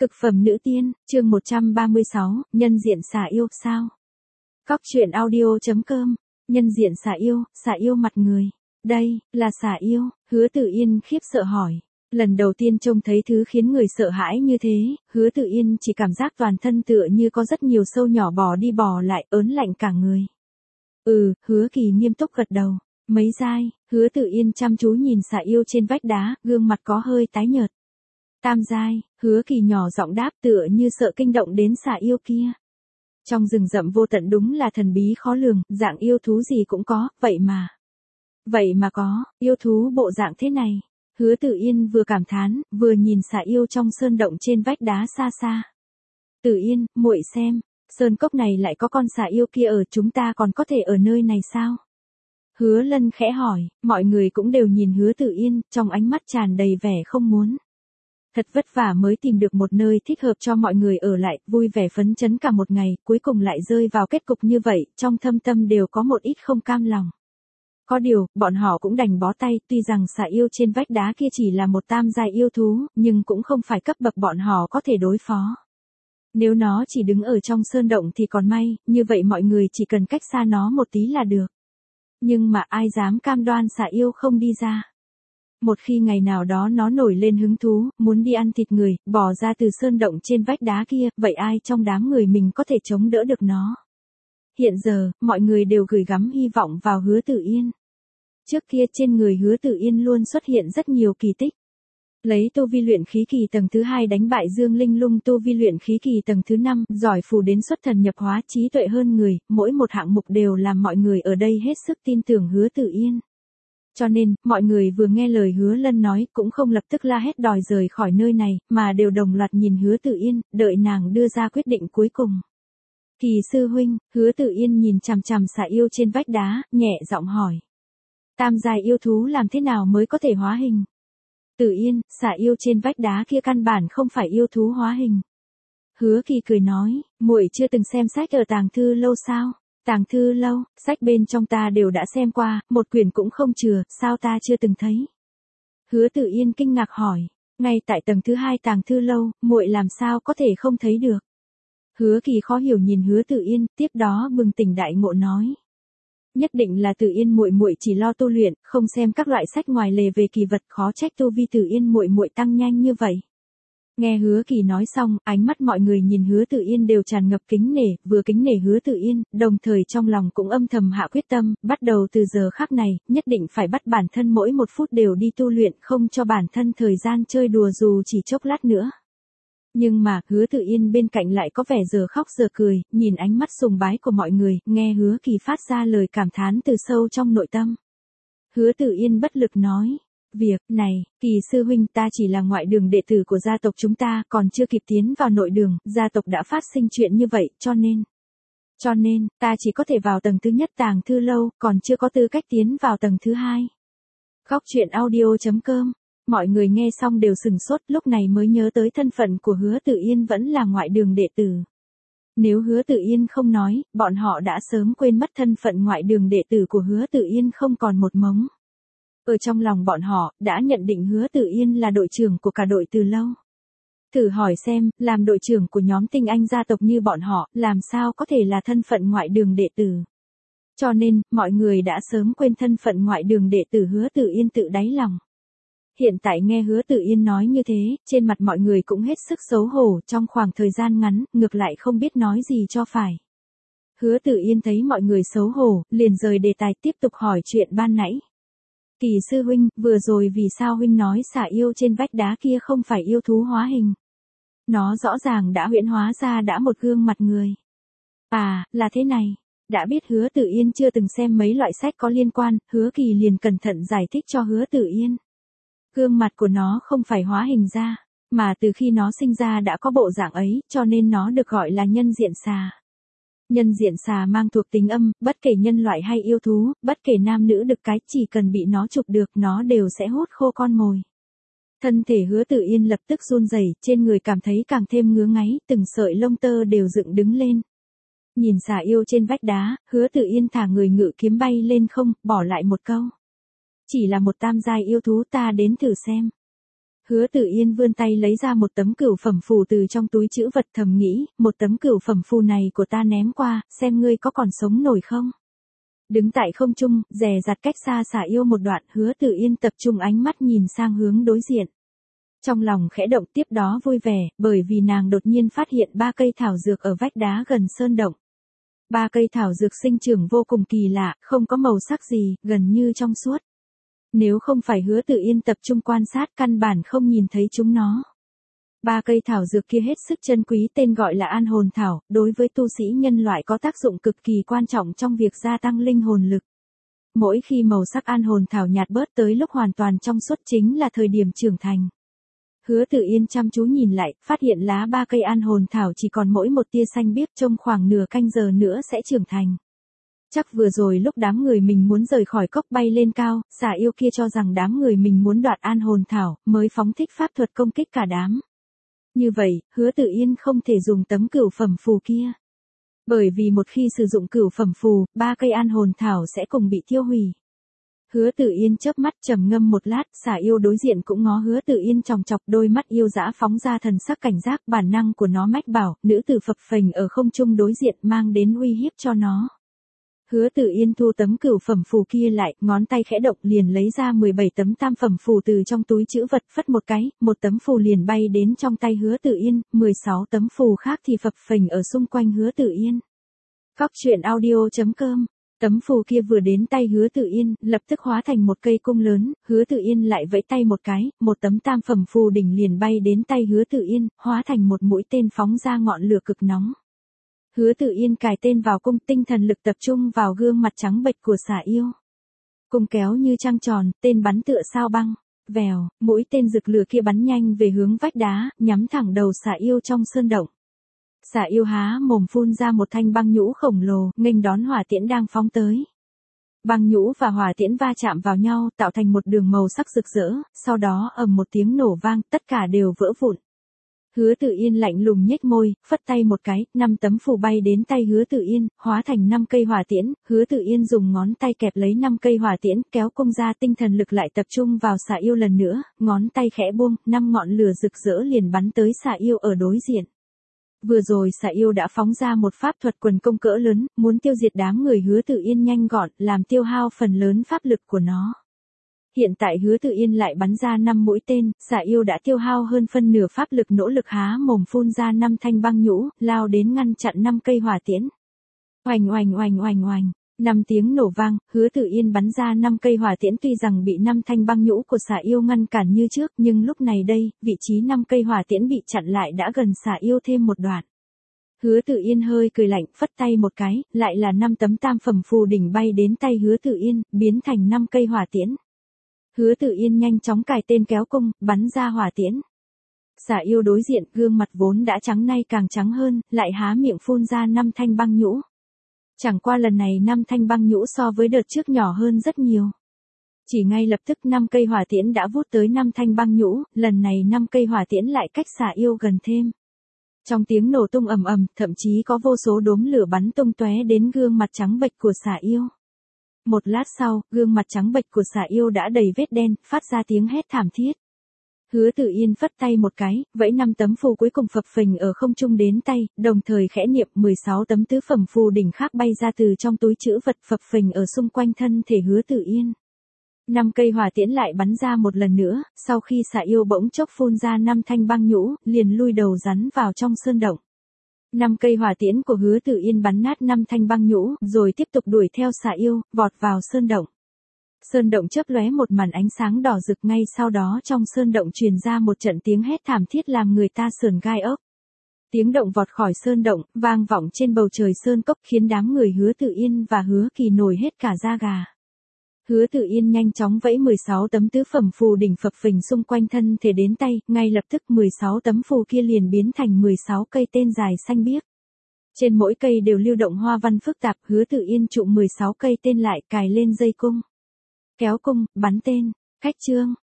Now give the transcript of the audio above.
Cực phẩm nữ tiên, chương 136, nhân diện xà yêu, sao? Cóc truyện audio.com, nhân diện xà yêu mặt người. Đây, là xà yêu, Hứa Tử Yên khiếp sợ hỏi. Lần đầu tiên trông thấy thứ khiến người sợ hãi như thế, Hứa Tử Yên chỉ cảm giác toàn thân tựa như có rất nhiều sâu nhỏ bò đi bò lại, ớn lạnh cả người. Hứa Kỳ nghiêm túc gật đầu. Mấy giai, Hứa Tử Yên chăm chú nhìn xà yêu trên vách đá, gương mặt có hơi tái nhợt. Tam giai, Hứa Kỳ nhỏ giọng đáp tựa như sợ kinh động đến xà yêu kia. Trong rừng rậm vô tận đúng là thần bí khó lường, dạng yêu thú gì cũng có, vậy mà có, yêu thú bộ dạng thế này. Hứa Tử Yên vừa cảm thán, vừa nhìn xà yêu trong sơn động trên vách đá xa xa. Tử Yên, muội xem, sơn cốc này lại có con xà yêu kia ở, chúng ta còn có thể ở nơi này sao? Hứa Lân khẽ hỏi, mọi người cũng đều nhìn Hứa Tử Yên, trong ánh mắt tràn đầy vẻ không muốn. Thật vất vả mới tìm được một nơi thích hợp cho mọi người ở lại, vui vẻ phấn chấn cả một ngày, cuối cùng lại rơi vào kết cục như vậy, trong thâm tâm đều có một ít không cam lòng. Có điều, bọn họ cũng đành bó tay, tuy rằng xà yêu trên vách đá kia chỉ là một tam giai yêu thú, nhưng cũng không phải cấp bậc bọn họ có thể đối phó. Nếu nó chỉ đứng ở trong sơn động thì còn may, như vậy mọi người chỉ cần cách xa nó một tí là được. Nhưng mà ai dám cam đoan xà yêu không đi ra. Một khi ngày nào đó nó nổi lên hứng thú, muốn đi ăn thịt người, bỏ ra từ sơn động trên vách đá kia, vậy ai trong đám người mình có thể chống đỡ được nó? Hiện giờ, mọi người đều gửi gắm hy vọng vào Hứa Tử Yên. Trước kia trên người Hứa Tử Yên luôn xuất hiện rất nhiều kỳ tích. Lấy tu vi luyện khí kỳ tầng thứ 2 đánh bại Dương Linh Lung, tu vi luyện khí kỳ tầng thứ 5, giỏi phù đến xuất thần nhập hóa, trí tuệ hơn người, mỗi một hạng mục đều làm mọi người ở đây hết sức tin tưởng Hứa Tử Yên. Cho nên, mọi người vừa nghe lời Hứa Lân nói, cũng không lập tức la hét đòi rời khỏi nơi này, mà đều đồng loạt nhìn Hứa Tử Yên, đợi nàng đưa ra quyết định cuối cùng. Kỳ sư huynh, Hứa Tử Yên nhìn chằm chằm xà yêu trên vách đá, nhẹ giọng hỏi. Tam giai yêu thú làm thế nào mới có thể hóa hình? Tử Yên, xà yêu trên vách đá kia căn bản không phải yêu thú hóa hình. Hứa Kỳ cười nói, muội chưa từng xem sách ở tàng thư lâu sao? Tàng thư lâu, sách bên trong ta đều đã xem qua, một quyển cũng không chừa, sao ta chưa từng thấy? Hứa Tử Yên kinh ngạc hỏi, ngay tại tầng thứ 2 tàng thư lâu, muội làm sao có thể không thấy được? Hứa Kỳ khó hiểu nhìn Hứa Tử Yên, tiếp đó bừng tỉnh đại ngộ nói. Nhất định là Tử Yên muội muội chỉ lo tu luyện, không xem các loại sách ngoài lề về kỳ vật, khó trách tu vi Tử Yên muội muội tăng nhanh như vậy. Nghe Hứa Kỳ nói xong, ánh mắt mọi người nhìn Hứa Tử Yên đều tràn ngập kính nể, vừa kính nể Hứa Tử Yên, đồng thời trong lòng cũng âm thầm hạ quyết tâm, bắt đầu từ giờ khắc này, nhất định phải bắt bản thân mỗi một phút đều đi tu luyện, không cho bản thân thời gian chơi đùa dù chỉ chốc lát nữa. Nhưng mà, Hứa Tử Yên bên cạnh lại có vẻ giờ khóc giờ cười, nhìn ánh mắt sùng bái của mọi người, nghe Hứa Kỳ phát ra lời cảm thán từ sâu trong nội tâm. Hứa Tử Yên bất lực nói. Việc này, Kỳ sư huynh, ta chỉ là ngoại đường đệ tử của gia tộc chúng ta, còn chưa kịp tiến vào nội đường, gia tộc đã phát sinh chuyện như vậy, cho nên, ta chỉ có thể vào tầng thứ nhất tàng thư lâu, còn chưa có tư cách tiến vào tầng thứ 2. Cóc truyện audio.com, mọi người nghe xong đều sừng sốt, lúc này mới nhớ tới thân phận của Hứa Tử Yên vẫn là ngoại đường đệ tử. Nếu Hứa Tử Yên không nói, bọn họ đã sớm quên mất thân phận ngoại đường đệ tử của Hứa Tử Yên không còn một mống. Ở trong lòng bọn họ, đã nhận định Hứa Tử Yên là đội trưởng của cả đội từ lâu. Thử hỏi xem, làm đội trưởng của nhóm tinh anh gia tộc như bọn họ, làm sao có thể là thân phận ngoại đường đệ tử. Cho nên, mọi người đã sớm quên thân phận ngoại đường đệ tử Hứa Tử Yên tự đáy lòng. Hiện tại nghe Hứa Tử Yên nói như thế, trên mặt mọi người cũng hết sức xấu hổ, trong khoảng thời gian ngắn, ngược lại không biết nói gì cho phải. Hứa Tử Yên thấy mọi người xấu hổ, liền rời đề tài tiếp tục hỏi chuyện ban nãy. Kỳ sư huynh, vừa rồi vì sao huynh nói xà yêu trên vách đá kia không phải yêu thú hóa hình? Nó rõ ràng đã huyễn hóa ra đã một gương mặt người. À, là thế này. Đã biết Hứa Tử Yên chưa từng xem mấy loại sách có liên quan, Hứa Kỳ liền cẩn thận giải thích cho Hứa Tử Yên. Gương mặt của nó không phải hóa hình ra, mà từ khi nó sinh ra đã có bộ dạng ấy, cho nên nó được gọi là nhân diện xà. Nhân diện xà mang thuộc tính âm, bất kể nhân loại hay yêu thú, bất kể nam nữ được cái, chỉ cần bị nó chụp được, nó đều sẽ hút khô con mồi. Thân thể Hứa Tử Yên lập tức run rẩy, trên người cảm thấy càng thêm ngứa ngáy, từng sợi lông tơ đều dựng đứng lên. Nhìn xà yêu trên vách đá, Hứa Tử Yên thả người ngự kiếm bay lên không, bỏ lại một câu. Chỉ là một tam giai yêu thú, ta đến thử xem. Hứa Tử Yên vươn tay lấy ra một tấm cửu phẩm phù từ trong túi trữ vật, thầm nghĩ, một tấm cửu phẩm phù này của ta ném qua, xem ngươi có còn sống nổi không. Đứng tại không trung, dè dặt cách xa Xà Yêu một đoạn, Hứa Tử Yên tập trung ánh mắt nhìn sang hướng đối diện. Trong lòng khẽ động, tiếp đó vui vẻ, bởi vì nàng đột nhiên phát hiện 3 cây thảo dược ở vách đá gần sơn động. 3 cây thảo dược sinh trưởng vô cùng kỳ lạ, không có màu sắc gì, gần như trong suốt. Nếu không phải Hứa Tử Yên tập trung quan sát, căn bản không nhìn thấy chúng nó. 3 cây thảo dược kia hết sức chân quý, tên gọi là An Hồn Thảo, đối với tu sĩ nhân loại có tác dụng cực kỳ quan trọng trong việc gia tăng linh hồn lực. Mỗi khi màu sắc An Hồn Thảo nhạt bớt tới lúc hoàn toàn trong suốt chính là thời điểm trưởng thành. Hứa Tử Yên chăm chú nhìn lại, phát hiện lá 3 cây An Hồn Thảo chỉ còn mỗi một tia xanh biếc, trong khoảng nửa canh giờ nữa sẽ trưởng thành. Chắc vừa rồi lúc đám người mình muốn rời khỏi cốc bay lên cao, Xà Yêu kia cho rằng đám người mình muốn đoạt An Hồn Thảo, mới phóng thích pháp thuật công kích cả đám. Như vậy, Hứa Tử Yên không thể dùng tấm cửu phẩm phù kia. Bởi vì một khi sử dụng cửu phẩm phù, 3 cây An Hồn Thảo sẽ cùng bị tiêu hủy. Hứa Tử Yên chớp mắt trầm ngâm một lát, Xà Yêu đối diện cũng ngó Hứa Tử Yên chòng chọc, đôi mắt yêu dã phóng ra thần sắc cảnh giác, bản năng của nó mách bảo, nữ tử phập phềnh ở không trung đối diện mang đến uy hiếp cho nó. Hứa Tử Yên thu tấm cửu phẩm phù kia lại, ngón tay khẽ động liền lấy ra 17 tấm tam phẩm phù từ trong túi trữ vật, phất một cái, một tấm phù liền bay đến trong tay Hứa Tử Yên, 16 tấm phù khác thì phập phềnh ở xung quanh Hứa Tử Yên. Cóc truyện audio.com. Tấm phù kia vừa đến tay Hứa Tử Yên, lập tức hóa thành một cây cung lớn, Hứa Tử Yên lại vẫy tay một cái, một tấm tam phẩm phù đỉnh liền bay đến tay Hứa Tử Yên, hóa thành một mũi tên phóng ra ngọn lửa cực nóng. Hứa Tử Yên cài tên vào cung, tinh thần lực tập trung vào gương mặt trắng bệch của Xà Yêu. Cung kéo như trăng tròn, tên bắn tựa sao băng. Vèo, mũi tên rực lửa kia bắn nhanh về hướng vách đá, nhắm thẳng đầu Xà Yêu trong sơn động. Xà Yêu há mồm phun ra một thanh băng nhũ khổng lồ, nghênh đón hỏa tiễn đang phóng tới. Băng nhũ và hỏa tiễn va chạm vào nhau, tạo thành một đường màu sắc rực rỡ, sau đó ầm một tiếng nổ vang, tất cả đều vỡ vụn. Hứa Tử Yên lạnh lùng nhếch môi, phất tay một cái, 5 tấm phù bay đến tay Hứa Tử Yên, hóa thành 5 cây hỏa tiễn, Hứa Tử Yên dùng ngón tay kẹp lấy 5 cây hỏa tiễn, kéo cung ra, tinh thần lực lại tập trung vào Xà Yêu lần nữa, ngón tay khẽ buông, 5 ngọn lửa rực rỡ liền bắn tới Xà Yêu ở đối diện. Vừa rồi Xà Yêu đã phóng ra một pháp thuật quần công cỡ lớn, muốn tiêu diệt đám người Hứa Tử Yên nhanh gọn, làm tiêu hao phần lớn pháp lực của nó. Hiện tại Hứa Tử Yên lại bắn ra 5 mũi tên, Xà Yêu đã tiêu hao hơn phân nửa pháp lực, nỗ lực há mồm phun ra 5 thanh băng nhũ, lao đến ngăn chặn 5 cây hỏa tiễn. Oành oành oành oành oành, 5 tiếng nổ vang, Hứa Tử Yên bắn ra 5 cây hỏa tiễn, tuy rằng bị 5 thanh băng nhũ của Xà Yêu ngăn cản như trước, nhưng lúc này đây, vị trí 5 cây hỏa tiễn bị chặn lại đã gần Xà Yêu thêm một đoạn. Hứa Tử Yên hơi cười lạnh, phất tay một cái, lại là 5 tấm tam phẩm phù đỉnh bay đến tay Hứa Tử Yên, biến thành 5 cây hỏa tiễn. Hứa Tử Yên nhanh chóng cài tên kéo cung, bắn ra hỏa tiễn. Xà Yêu đối diện, gương mặt vốn đã trắng nay càng trắng hơn, lại há miệng phun ra 5 thanh băng nhũ. Chẳng qua lần này 5 thanh băng nhũ so với đợt trước nhỏ hơn rất nhiều. Chỉ ngay lập tức 5 cây hỏa tiễn đã vút tới 5 thanh băng nhũ, lần này 5 cây hỏa tiễn lại cách Xà Yêu gần thêm. Trong tiếng nổ tung ầm ầm, thậm chí có vô số đốm lửa bắn tung tóe đến gương mặt trắng bệch của Xà Yêu. Một lát sau, gương mặt trắng bệch của Xà Yêu đã đầy vết đen, phát ra tiếng hét thảm thiết. Hứa Tử Yên phất tay một cái, vẫy 5 tấm phù cuối cùng phập phình ở không trung đến tay, đồng thời khẽ niệm 16 tấm tứ phẩm phù đỉnh khác bay ra từ trong túi trữ vật, phập phình ở xung quanh thân thể Hứa Tử Yên. 5 cây hỏa tiễn lại bắn ra một lần nữa, sau khi Xà Yêu bỗng chốc phun ra 5 thanh băng nhũ, liền lui đầu rắn vào trong sơn động. 5 cây hỏa tiễn của Hứa Tử Yên bắn nát 5 thanh băng nhũ, rồi tiếp tục đuổi theo Xà Yêu, vọt vào sơn động. Sơn động chớp lóe một màn ánh sáng đỏ rực, ngay sau đó trong sơn động truyền ra một trận tiếng hét thảm thiết làm người ta sởn gai ốc. Tiếng động vọt khỏi sơn động, vang vọng trên bầu trời sơn cốc, khiến đám người Hứa Tử Yên và Hứa Kỳ nổi hết cả da gà. Hứa Tử Yên nhanh chóng vẫy 16 tấm tứ phẩm phù đỉnh phập phình xung quanh thân thể đến tay, ngay lập tức 16 tấm phù kia liền biến thành 16 cây tên dài xanh biếc. Trên mỗi cây đều lưu động hoa văn phức tạp, Hứa Tử Yên trụm 16 cây tên lại, cài lên dây cung. Kéo cung, bắn tên, cách chương.